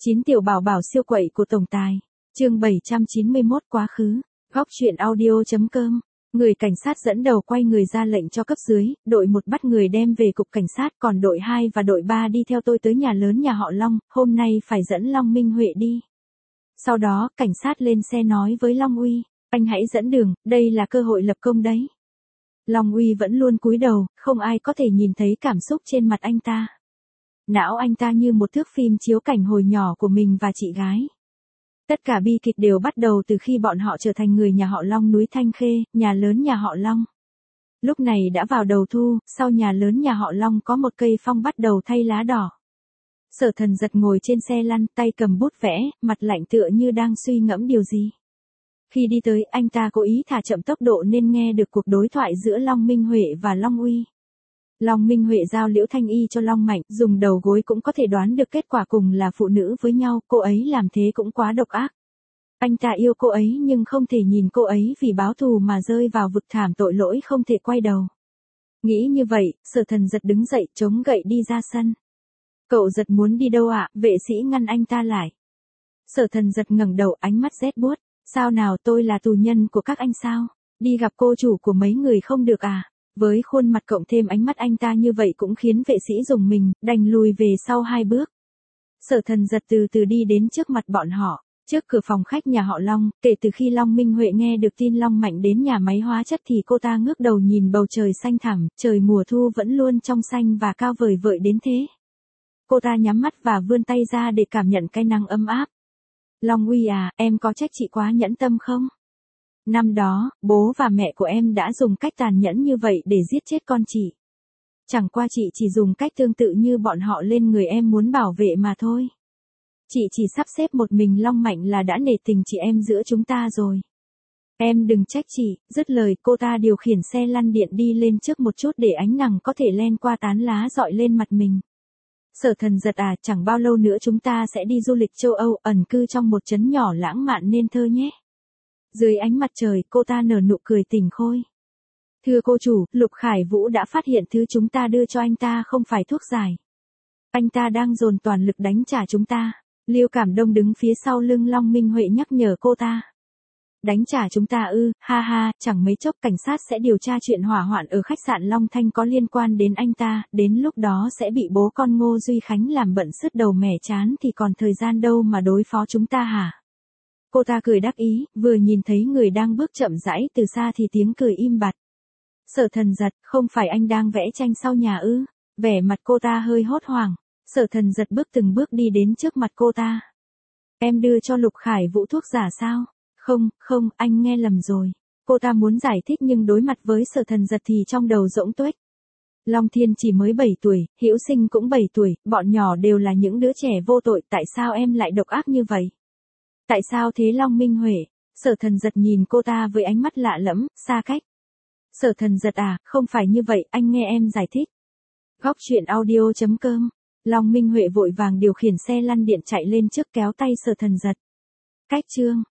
9 tiểu bảo bảo siêu quậy của tổng tài. Chương 791 quá khứ. Góc truyện audio.com. Người cảnh sát dẫn đầu quay người ra lệnh cho cấp dưới, đội 1 bắt người đem về cục cảnh sát, còn đội 2 và đội 3 đi theo tôi tới nhà lớn nhà họ Long, hôm nay phải dẫn Long Minh Huệ đi. Sau đó, cảnh sát lên xe nói với Long Uy, anh hãy dẫn đường, đây là cơ hội lập công đấy. Long Uy vẫn luôn cúi đầu, không ai có thể nhìn thấy cảm xúc trên mặt anh ta. Não anh ta như một thước phim chiếu cảnh hồi nhỏ của mình và chị gái. Tất cả bi kịch đều bắt đầu từ khi bọn họ trở thành người nhà họ Long núi Thanh Khê, nhà lớn nhà họ Long. Lúc này đã vào đầu thu, sau nhà lớn nhà họ Long có một cây phong bắt đầu thay lá đỏ. Sở Thần Giật ngồi trên xe lăn, tay cầm bút vẽ, mặt lạnh tựa như đang suy ngẫm điều gì. Khi đi tới, anh ta cố ý thả chậm tốc độ nên nghe được cuộc đối thoại giữa Long Minh Huệ và Long Uy. Long Minh Huệ giao Liễu Thanh Y cho Long Mạnh, dùng đầu gối cũng có thể đoán được kết quả cùng là phụ nữ với nhau, cô ấy làm thế cũng quá độc ác. Anh ta yêu cô ấy nhưng không thể nhìn cô ấy vì báo thù mà rơi vào vực thảm tội lỗi không thể quay đầu. Nghĩ như vậy, Sở Thần Giật đứng dậy chống gậy đi ra sân. Cậu Giật muốn đi đâu ạ? Vệ sĩ ngăn anh ta lại. Sở Thần Giật ngẩng đầu, ánh mắt rét buốt. Sao nào, tôi là tù nhân của các anh sao? Đi gặp cô chủ của mấy người không được à? Với khuôn mặt cộng thêm ánh mắt anh ta như vậy cũng khiến vệ sĩ rùng mình, đành lùi về sau 2 bước. Sở Thần Giật từ từ đi đến trước mặt bọn họ, trước cửa phòng khách nhà họ Long. Kể từ khi Long Minh Huệ nghe được tin Long Mạnh đến nhà máy hóa chất thì cô ta ngước đầu nhìn bầu trời xanh thẳm, trời mùa thu vẫn luôn trong xanh và cao vời vợi đến thế. Cô ta nhắm mắt và vươn tay ra để cảm nhận cái nắng ấm áp. Long Uy à, em có trách chị quá nhẫn tâm không? Năm đó, bố và mẹ của em đã dùng cách tàn nhẫn như vậy để giết chết con chị. Chẳng qua chị chỉ dùng cách tương tự như bọn họ lên người em muốn bảo vệ mà thôi. Chị chỉ sắp xếp một mình Long Mạnh là đã nể tình chị em giữa chúng ta rồi. Em đừng trách chị. Dứt lời, cô ta điều khiển xe lăn điện đi lên trước một chút để ánh nắng có thể len qua tán lá dọi lên mặt mình. Sở Thần Giật à, chẳng bao lâu nữa chúng ta sẽ đi du lịch châu Âu, ẩn cư trong một trấn nhỏ lãng mạn nên thơ nhé. Dưới ánh mặt trời, cô ta nở nụ cười tỉnh khôi. Thưa cô chủ, Lục Khải Vũ đã phát hiện thứ chúng ta đưa cho anh ta không phải thuốc giải. Anh ta đang dồn toàn lực đánh trả chúng ta. Liêu Cảm Đông đứng phía sau lưng Long Minh Huệ nhắc nhở cô ta. Đánh trả chúng ta ư? Ha ha, chẳng mấy chốc cảnh sát sẽ điều tra chuyện hỏa hoạn ở khách sạn Long Thanh có liên quan đến anh ta, đến lúc đó sẽ bị bố con Ngô Duy Khánh làm bận sứt đầu mẻ chán thì còn thời gian đâu mà đối phó chúng ta hả? Cô ta cười đắc ý, vừa nhìn thấy người đang bước chậm rãi từ xa thì tiếng cười im bặt. Sở Thần Giật, không phải anh đang vẽ tranh sau nhà ư? Vẻ mặt cô ta hơi hốt hoảng. Sở Thần Giật bước từng bước đi đến trước mặt cô ta. Em đưa cho Lục Khải Vũ thuốc giả sao? Không, anh nghe lầm rồi. Cô ta muốn giải thích nhưng đối mặt với Sở Thần Giật thì trong đầu rỗng tuếch. Long Thiên chỉ mới 7 tuổi, Hữu Sinh cũng 7 tuổi, bọn nhỏ đều là những đứa trẻ vô tội, tại sao em lại độc ác như vậy? Tại sao thế Long Minh Huệ? Sở Thần Giật nhìn cô ta với ánh mắt lạ lẫm, xa cách. Sở Thần Giật à, không phải như vậy, anh nghe em giải thích. Góc truyện audio.com. Long Minh Huệ vội vàng điều khiển xe lăn điện chạy lên trước kéo tay Sở Thần Giật. Cách chương